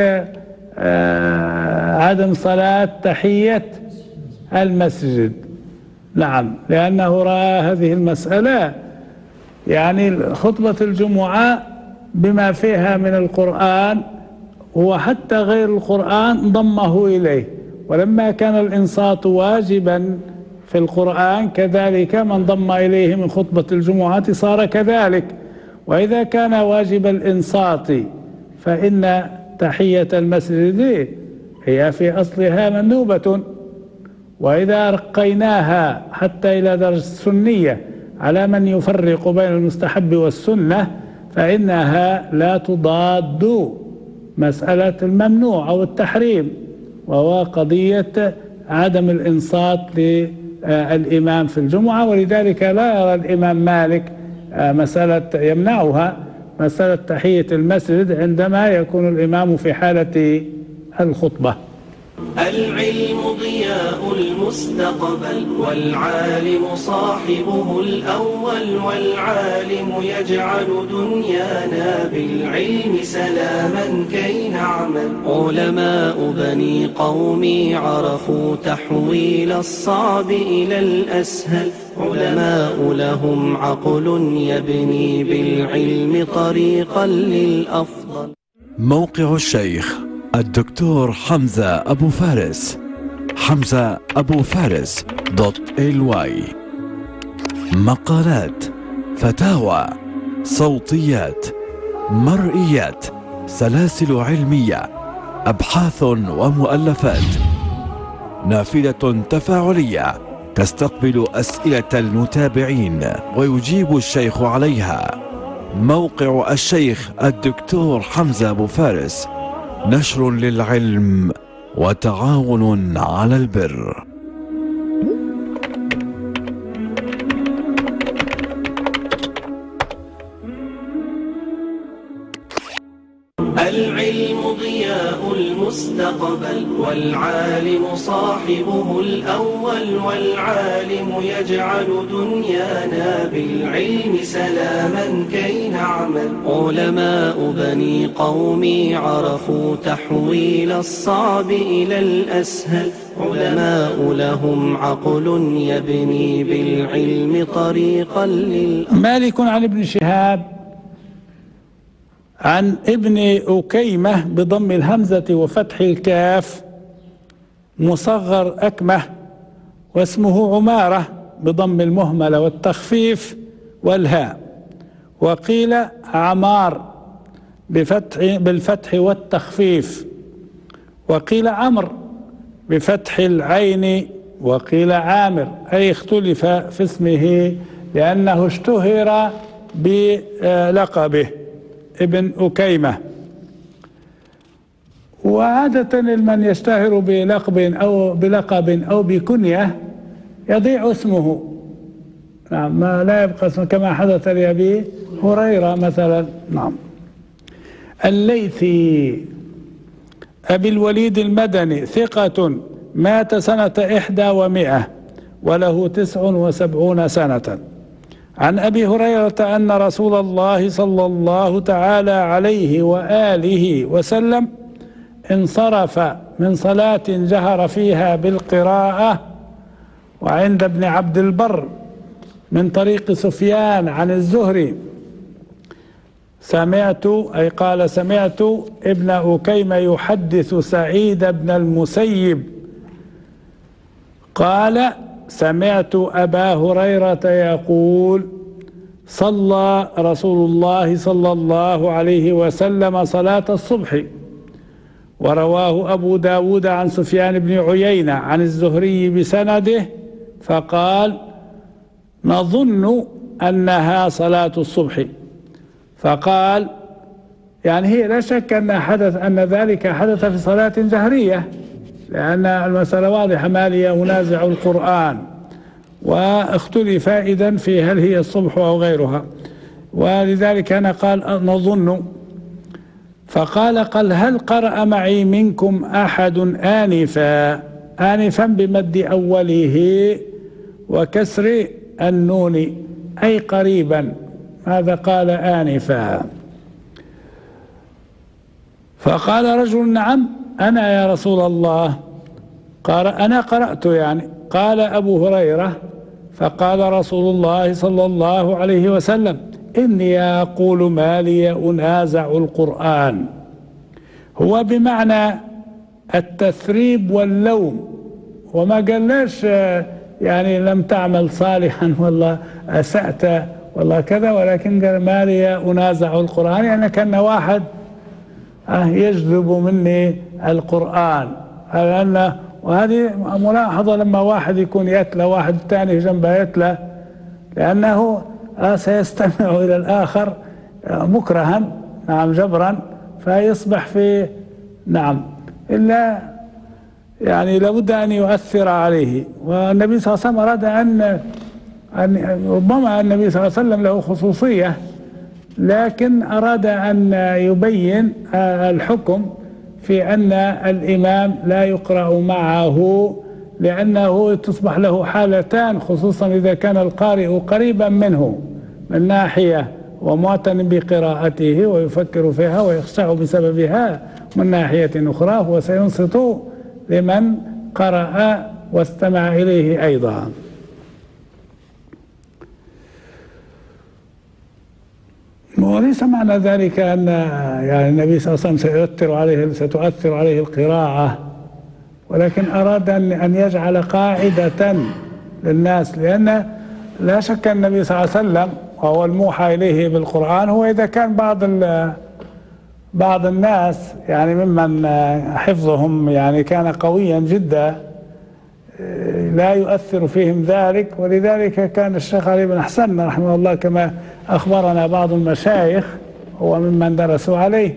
عدم صلاة تحية المسجد. نعم، لأنه رأى هذه المسألة، يعني خطبة الجمعة بما فيها من القرآن وحتى غير القرآن ضمه إليه، ولما كان الإنصات واجبا في القرآن كذلك من ضم إليه من خطبة الجمعة صار كذلك. وإذا كان واجب الإنصات فإن تحية المسجد هي في أصلها مندوبة، وإذا رقيناها حتى إلى درجة السنية على من يفرق بين المستحب والسنة فإنها لا تضاد مسألة الممنوع أو التحريم، وهو قضية عدم الإنصات للإمام في الجمعة. ولذلك لا يرى الإمام مالك مسألة يمنعها، مسألة تحية المسجد عندما يكون الإمام في حالة الخطبة. العلم ضياء المستقبل والعالم صاحبه الأول، والعالم يجعل دنيانا بالعلم سلاما كي نعمل. علماء بني قومي عرفوا تحويل الصعب إلى الأسهل، علماء لهم عقل يبني بالعلم طريقا للأفضل. موقع الشيخ الدكتور حمزة أبو فارس، حمزة أبو فارس .ly. مقالات، فتاوى، صوتيات، مرئيات، سلاسل علمية، أبحاث ومؤلفات، نافذة تفاعلية تستقبل أسئلة المتابعين ويجيب الشيخ عليها. موقع الشيخ الدكتور حمزة أبو فارس، نشر للعلم وتعاون على البر. العلم ضياء المستقبل والعالم صاحبه الأول، والعالم يجعل دنيانا بالعلم سلاما كي نعمل. علماء بني قومي عرفوا تحويل الصعب إلى الأسهل، علماء لهم عقل يبني بالعلم طريقا مالك عن ابن شهاب عن ابن أكيمة بضم الهمزة وفتح الكاف مصغر أكمة، واسمه عمارة بضم المهملة والتخفيف والهاء، وقيل عمار بالفتح والتخفيف، وقيل عمر بفتح العين، وقيل عامر، أي اختلف في اسمه لأنه اشتهر بلقبه ابن أكيمة. وعادة من يشتهر بلقب أو بكنية يضيع اسمه، نعم، ما لا يبقى اسمه، كما حدث لأبي هريرة مثلا. نعم. الليثي أبي الوليد المدني، ثقة، مات سنة 100 وله 79 سنة. عن أبي هريرة أن رسول الله صلى الله تعالى عليه وآله وسلم انصرف من صلاة جهر فيها بالقراءة. وعند ابن عبد البر من طريق سفيان عن الزهري قال سمعت ابن أكيم يحدث سعيد بن المسيب قال سمعت أبا هريرة يقول صلى رسول الله صلى الله عليه وسلم صلاة الصبح. ورواه أبو داود عن سفيان بن عيينة عن الزهري بسنده فقال نظن أنها صلاة الصبح، فقال يعني هي لا شك أن ذلك حدث في صلاة جهرية، لأن المسألة واضحة، مالية منازع القرآن، واختلف إذن في هل هي الصبح أو غيرها، ولذلك أنا قال نظن، فقال هل قرأ معي منكم أحد آنفا بمد أوله وكسر النون أي قريبا، هذا قال آنفا. فقال رجل نعم أنا يا رسول الله، قال أنا قرأت يعني. قال أبو هريرة فقال رسول الله صلى الله عليه وسلم إني أقول ما لي أنازع القرآن، هو بمعنى التثريب واللوم، وما قالش يعني لم تعمل صالحا والله أسأت والله كذا، ولكن قال ما لي أنازع القرآن، يعني كان واحد يجذب مني القرآن. وهذه ملاحظة لما واحد يكون يتلى واحد الثاني جنبه يتلى، لأنه سيستمع إلى الآخر مكرها نعم جبرا، فيصبح في نعم إلا يعني لابد أن يؤثر عليه. والنبي صلى الله عليه وسلم أراد أن ربما النبي صلى الله عليه وسلم له خصوصية، لكن أراد أن يبين الحكم في أن الإمام لا يقرأ معه، لأنه تصبح له حالتان، خصوصا إذا كان القارئ قريبا منه من ناحية ومعتن بقراءته ويفكر فيها ويخشع بسببها، من ناحية أخرى هو سينصت لمن قرأ واستمع إليه أيضا. وليس معنى ذلك أن يعني النبي صلى الله عليه وسلم ستؤثر عليه القراءة، ولكن أراد أن يجعل قاعدة للناس، لأن لا شك أن النبي صلى الله عليه وسلم وهو الموحى إليه بالقرآن هو إذا كان بعض الناس يعني ممن حفظهم يعني كان قويا جدا لا يؤثر فيهم ذلك. ولذلك كان الشيخ علي بن حسن رحمه الله كما أخبرنا بعض المشايخ هو ممن درسوا عليه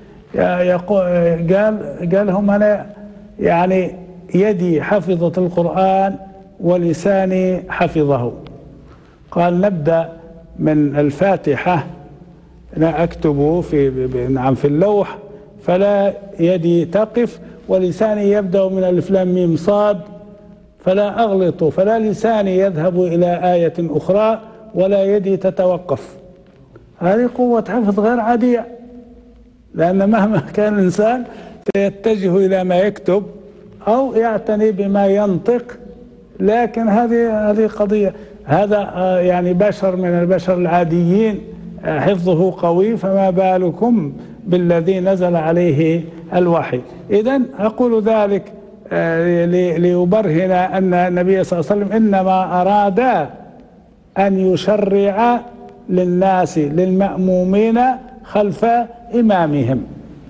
قال هم أنا يعني يدي حفظت القرآن ولساني حفظه. قال نبدأ من الفاتحة، أنا أكتب في اللوح فلا يدي تقف، ولساني يبدأ من الف لام ميم صاد فلا أغلط، فلا لساني يذهب إلى آية أخرى ولا يدي تتوقف. هذه قوة حفظ غير عادية، لأن مهما كان الإنسان سيتجه إلى ما يكتب أو يعتني بما ينطق، لكن هذه قضية. هذا يعني بشر من البشر العاديين حفظه قوي، فما بالكم بالذي نزل عليه الوحي. إذن أقول ذلك ليبرهن أن النبي صلى الله عليه وسلم إنما أراد أن يشرع للناس للمأمومين خلف إمامهم.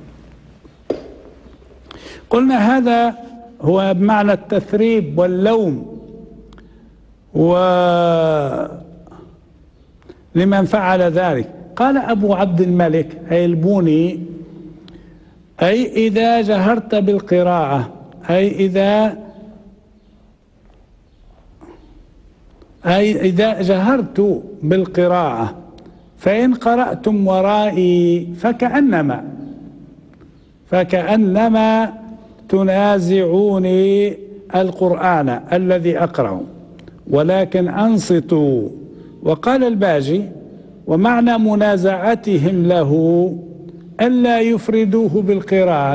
قلنا هذا هو بمعنى التثريب واللوم لمن فعل ذلك. قال أبو عبد الملك أي البوني أي إذا جهرت بالقراءة، أي إذا جهرت بالقراءة فإن قرأتم ورائي فكأنما تنازعوني القرآن الذي أقرأ، ولكن أنصتوا. وقال الباجي ومعنى منازعتهم له ألا يفردوه بالقراءة،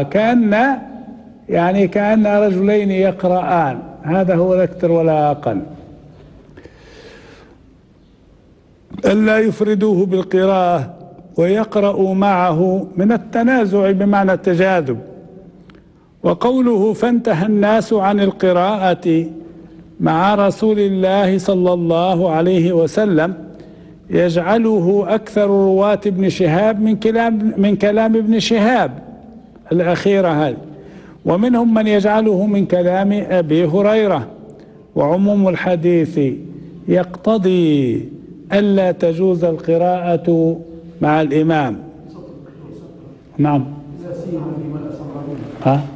كأن رجلين يقرآن، هذا هو لا أكثر ولا أقل. ألا يفردوه بالقراءة ويقرأوا معه من التنازع بمعنى التجاذب. وقوله فانتهى الناس عن القراءة مع رسول الله صلى الله عليه وسلم يجعله أكثر رواة ابن شهاب من كلام ابن شهاب الأخيرة هذه، ومنهم من يجعله من كلام أبي هريرة. وعموم الحديث يقتضي ألا تجوز القراءة مع الإمام. نعم. إذا سين فيما أسر به.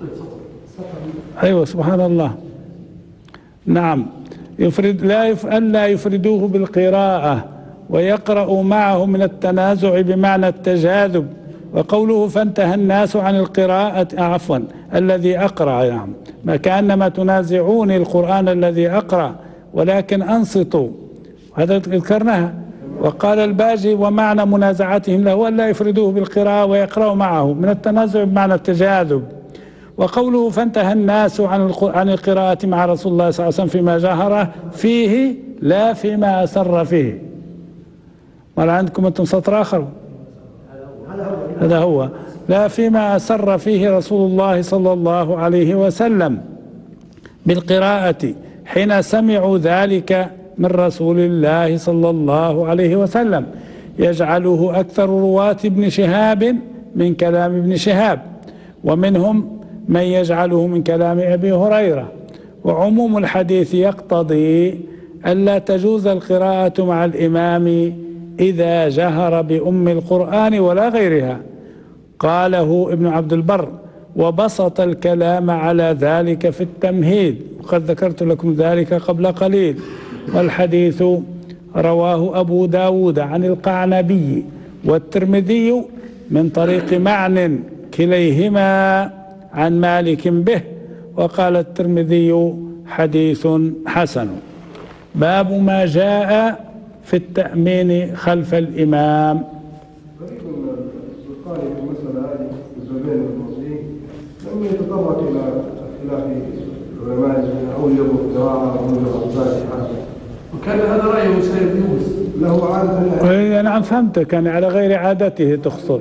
أيوة سبحان الله. نعم. ألا يفردوه بالقراءة ويقرأ معه من التنازع بمعنى التجاذب. وقوله فانتهى الناس عن القراءة عفوا الذي أقرأ، يعني ما كأنما تنازعوني القرآن الذي أقرأ ولكن أنصتوا، هذا ذكرناها. وقال الباجي ومعنى منازعتهم له ألا يفردوه بالقراءة ويقرأ معه من التنازع بمعنى التجاذب. وقوله فانتهى الناس عن القراءة مع رسول الله صلى الله عليه وسلم فيما جهر فيه لا فيما أسر فيه. ولا عندكم أنتم سطر آخر؟ هذا هو لا فيما أسر فيه رسول الله صلى الله عليه وسلم بالقراءة حين سمعوا ذلك من رسول الله صلى الله عليه وسلم، يجعله أكثر رواة ابن شهاب من كلام ابن شهاب، ومنهم من يجعله من كلام أبي هريرة. وعموم الحديث يقتضي ألا تجوز القراءة مع الإمام إذا جهر بأم القرآن ولا غيرها. قاله ابن عبد البر وبسط الكلام على ذلك في التمهيد، وقد ذكرت لكم ذلك قبل قليل. والحديث رواه أبو داود عن القعنبي والترمذي من طريق معن كليهما عن مالك به، وقال الترمذي حديث حسن. باب ما جاء في التأمين خلف الإمام. قريب القارئ في المسألة هذه البابين الموصين لم يتطرق إلى اختلاف العلماء الذين أوجبوا القراءة وأوجبوا الفاتحة، وكان هذا رأيه سيد يونس له عادة. نعم فهمتك، كان على غير عادته تقصد.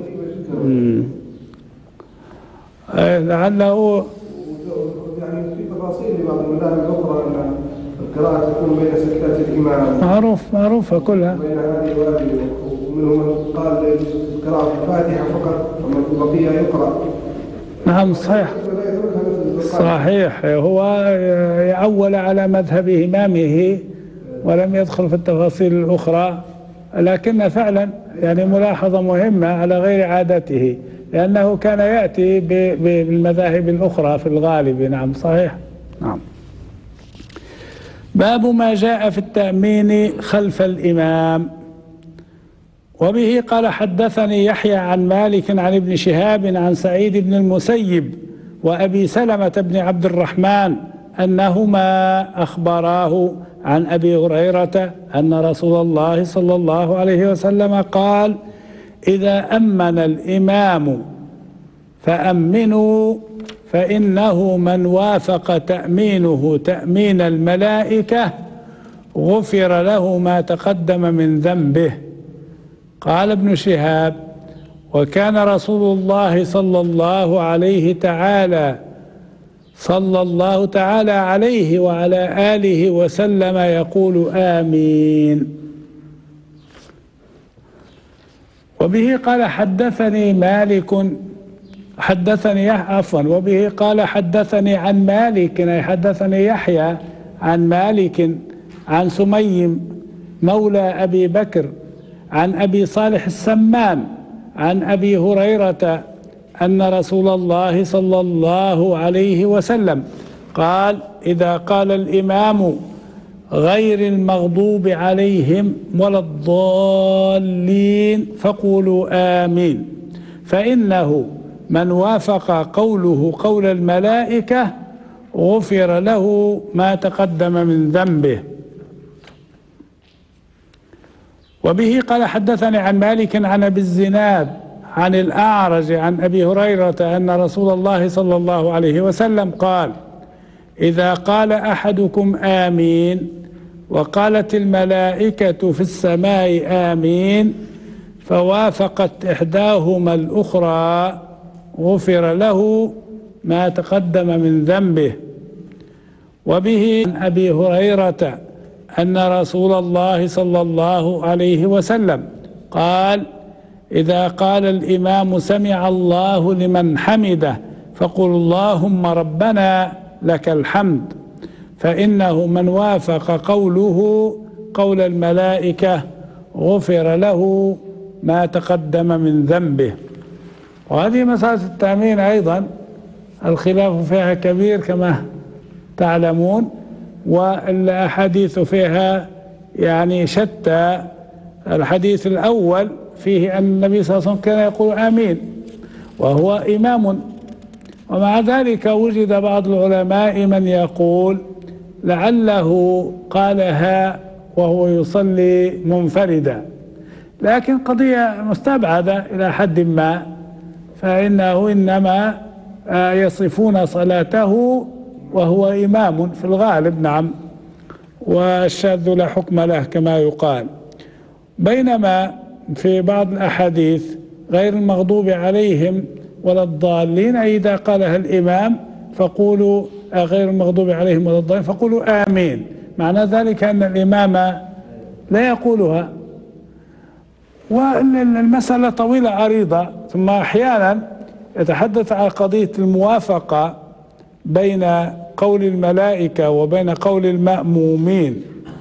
لعله يعني في تفاصيل لبعض المذاهب الأخرى أن القراءة تكون بين سكتات الإمام، معروفة كلها بين هذه وهذه، ومنهم من قال القراءة في الفاتحة فقط ومن البقية يقرأ. نعم صحيح، هو يعول على مذهب إمامه ولم يدخل في التفاصيل الأخرى، لكن فعلا يعني ملاحظة مهمة على غير عادته، لأنه كان يأتي بالمذاهب الأخرى في الغالب. نعم صحيح. نعم. باب ما جاء في التأمين خلف الإمام. وبه قال حدثني يحيى عن مالك عن ابن شهاب عن سعيد بن المسيب وأبي سلمة بن عبد الرحمن أنهما أخبراه عن أبي هريرة أن رسول الله صلى الله عليه وسلم قال إذا أمن الإمام فأمنوا فإنه من وافق تأمينه تأمين الملائكة غفر له ما تقدم من ذنبه. قال ابن شهاب وكان رسول الله صلى الله تعالى عليه وعلى آله وسلم يقول آمين. وبه قال حدثني عن مالك حدثني يحيى عن مالك عن سميم مولى أبي بكر عن أبي صالح السمان عن أبي هريرة أن رسول الله صلى الله عليه وسلم قال إذا قال الإمام غير المغضوب عليهم ولا الضالين فقولوا آمين، فإنه من وافق قوله قول الملائكة غفر له ما تقدم من ذنبه. وبه قال حدثني عن مالك عن أبي الزناد عن الأعرج عن أبي هريرة أن رسول الله صلى الله عليه وسلم قال إذا قال أحدكم آمين وقالت الملائكة في السماء آمين فوافقت إحداهما الأخرى غفر له ما تقدم من ذنبه. وبه عن أبي هريرة أن رسول الله صلى الله عليه وسلم قال إذا قال الإمام سمع الله لمن حمده فقل اللهم ربنا لك الحمد، فإنه من وافق قوله قول الملائكة غفر له ما تقدم من ذنبه. وهذه مسألة التأمين أيضا الخلاف فيها كبير كما تعلمون، والأحاديث فيها يعني شتى. الحديث الأول فيه أن النبي صلى الله عليه وسلم كان يقول آمين وهو إمام، ومع ذلك وجد بعض العلماء من يقول لعله قالها وهو يصلي منفردا، لكن قضية مستبعدة إلى حد ما، فإنه إنما يصفون صلاته وهو إمام في الغالب. نعم، والشاذ لا حكم له كما يقال. بينما في بعض الأحاديث غير المغضوب عليهم ولا الضالين، إذا قالها الإمام فقولوا غير المغضوب عليهم ولا الضالين فقولوا آمين، معنى ذلك أن الإمام لا يقولها. والمسألة طويلة عريضة. ثم أحيانا يتحدث عن قضية الموافقة بين قول الملائكة وبين قول المأمومين،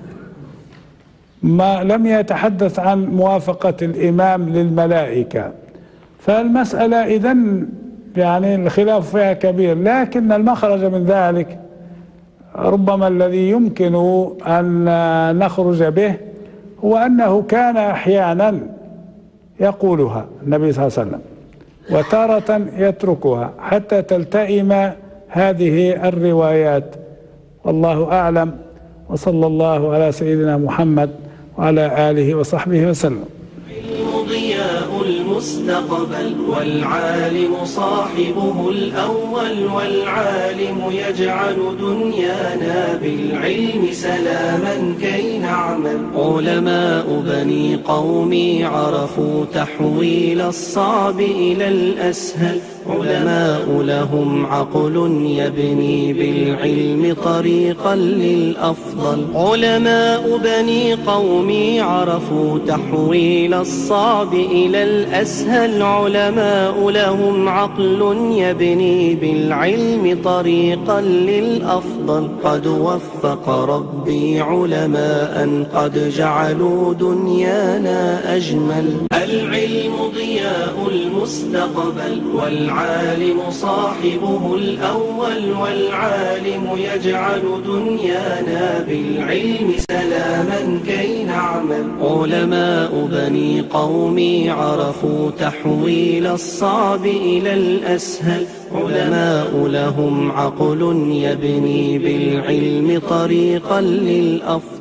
ما لم يتحدث عن موافقة الإمام للملائكة. فالمسألة إذن يعني الخلاف فيها كبير، لكن المخرج من ذلك ربما الذي يمكن أن نخرج به هو أنه كان أحيانا يقولها النبي صلى الله عليه وسلم وتارة يتركها حتى تلتئم هذه الروايات، والله أعلم. وصلى الله على سيدنا محمد وعلى آله وصحبه وسلم. العلم ضياء المستقبل، والعالم صاحبه الأول، والعالم يجعل دنيانا بالعلم سلاما كي نعمل. علماء بني قومي عرفوا تحويل الصعب إلى الأسهل، علماء لهم عقل يبني بالعلم طريقا للأفضل. علماء بني قومي عرفوا تحويل الصعب إلى الأسهل، علماء لهم عقل يبني بالعلم طريقا للأفضل. قد وفق ربي علماء قد جعلوا دنيانا أجمل. العلم ضياء المستقبل، والعالم صاحبه الأول، والعالم يجعل دنيانا بالعلم سلاما كي نعمل. علماء بني قومي عرفوا تحويل الصعب إلى الأسهل، علماء لهم عقل يبني بالعلم طريقا للأفضل.